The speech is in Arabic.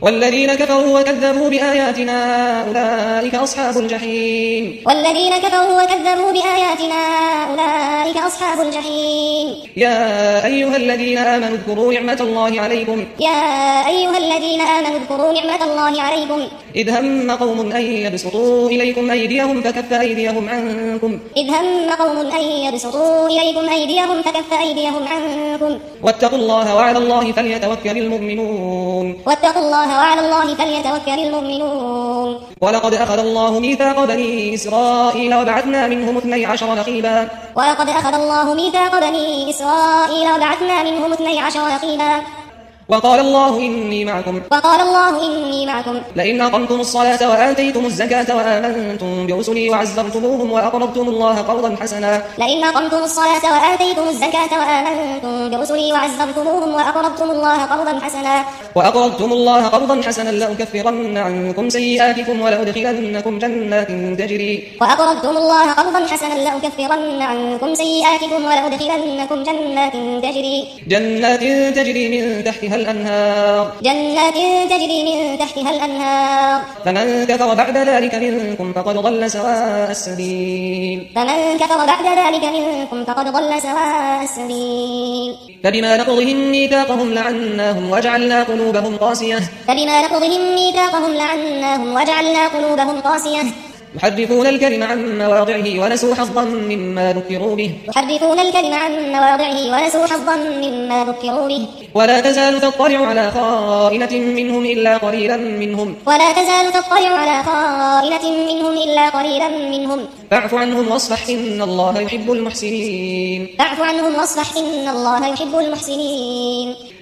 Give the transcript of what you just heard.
والذين كفروا وكذبوا بآياتنا أولئك أصحاب الجحيم. والذين كفروا وكذبوا بآياتنا أولئك أصحاب الجحيم. يا أيها الذين آمنوا اذكروا نعمة الله عليكم. يا أيها الذين آمنوا اذكروا نعمة الله عليكم. إذ هم قوم أن يبسطوا إليكم أيديهم فكف أيديهم عنكم. إذ هم قوم أن يبسطوا إليكم أيديهم فكف أيديهم عنكم. واتقوا الله وعلى الله فليتوكل المؤمنون. واتقوا الله وعلى الله فليتوكل المؤمنون. ولقد أخذ الله ميثاق بني إسرائيل وبعثنا منهم 12 نقيبا. ولقد أخذ الله ميثاق بني إسرائيل وبعثنا منهم 12 نقيبا. وقال الله إني معكم. وقال الله إني معكم. لئن أقمتم الصلاة وآتيتم الزكاة وآمنتم برسلي وعزرتموهم وأقرضتم الله قرضا حسنا. لئن أقمتم الصلاة وآتيتم الزكاة وآمنتم برسلي وعزرتموهم وأقرضتم الله قرضا حسنا. وأقرضتم الله قرضا حسنا لأكفرن عنكم سيئاتكم ولأدخلنكم جنات تجري. وأقرضتم الله قرضا حسنا لأكفرن عنكم سيئاتكم ولأدخلنكم جنات تجري من تحتها الأنهار. جنات تجري من تحتها الأنهار. فمن كفر بعد ذلك منكم فقد ضل سواء السبيل. فمن كفر بعد ذلك منكم فقد ضل سواء السبيل. فبما نقضهم ميثاقهم لعناهم وجعلنا قلوبهم قاسية. فبما نقضهم ميثاقهم لعناهم وجعلنا قلوبهم قاسية. يحرفون الكلم عن مواضعه ونسوا حظا مما ذكروا به. يحرفون الكلم عن مواضعه ونسوا حظا مما ذكروا به. ولا تزال تطلع على خائنة منهم إلا قليلا منهم. ولا تزال تطلع على خائنة منهم إلا قليلا منهم. فاعف عنهم واصفح إن الله يحب المحسنين. فاعف عنهم واصفح إن الله يحب المحسنين.